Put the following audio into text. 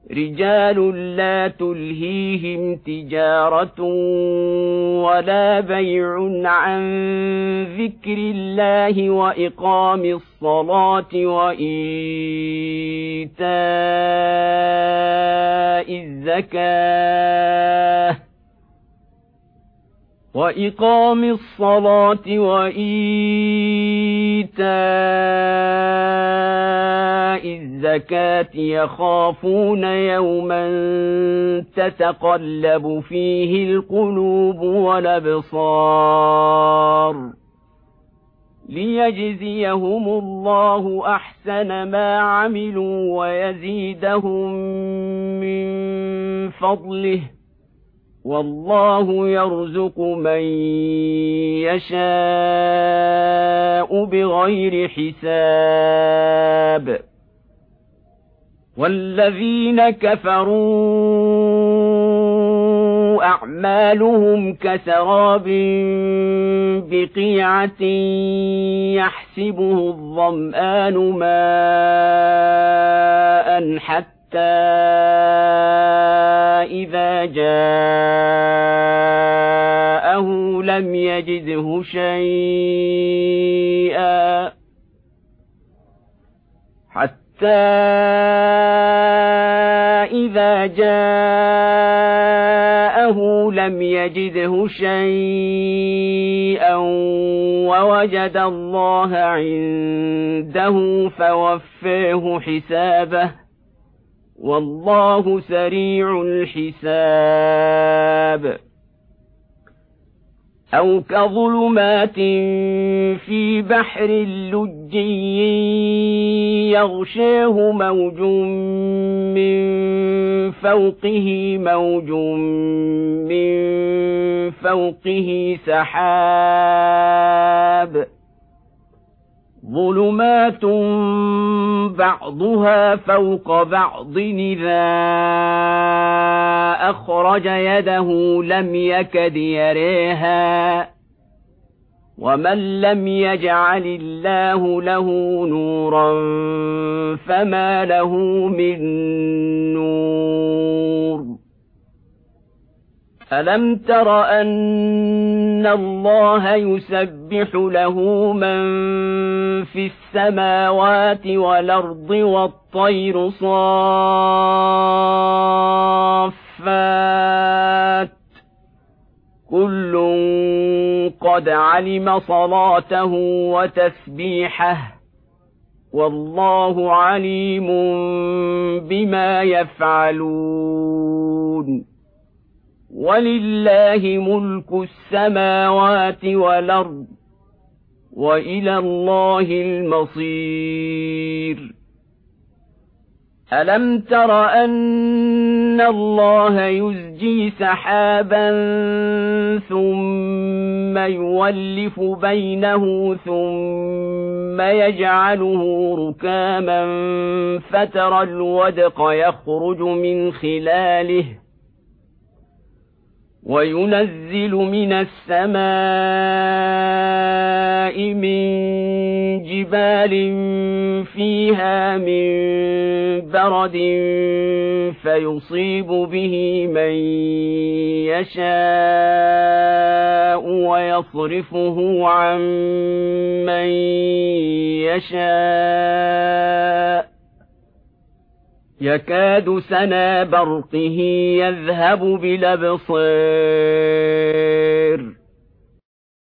رجال لا تلهيهم تجارة ولا بيع عن ذكر الله وإقام الصلاة وإيتاء الزكاة يخافون يوما تتقلب فيه القلوب والأبصار ليجزيهم الله أحسن ما عملوا ويزيدهم من فضله والله يرزق من يشاء بغير حساب والذين كفروا أعمالهم كسراب بقيعة يحسبه الظمآن ماء حتى إذا جاءه لم يجده شيئا ووجد الله عنده فوفاه حسابه والله سريع الحساب أو كظلمات في بحر لجي يغشاه موج من فوقه سحاب ظلمات بعضها فوق بعض إذا أخرج يده لم يكد يريها ومن لم يجعل الله له نورا فما له من نور ألم تر أن الله يسبح له من في السماوات والأرض والطير صافات كل قد علم صلاته وتسبيحه والله عليم بما يفعلون ولله ملك السماوات والأرض وإلى الله المصير ألم تر أن الله يزجي سحابا ثم يولف بينه ثم يجعله ركاما فترى الودق يخرج من خلاله وينزل من السماء من جبال فيها من برد فيصيب به من يشاء ويصرفه عن من يشاء يكاد سنا برقه يذهب بالأبصار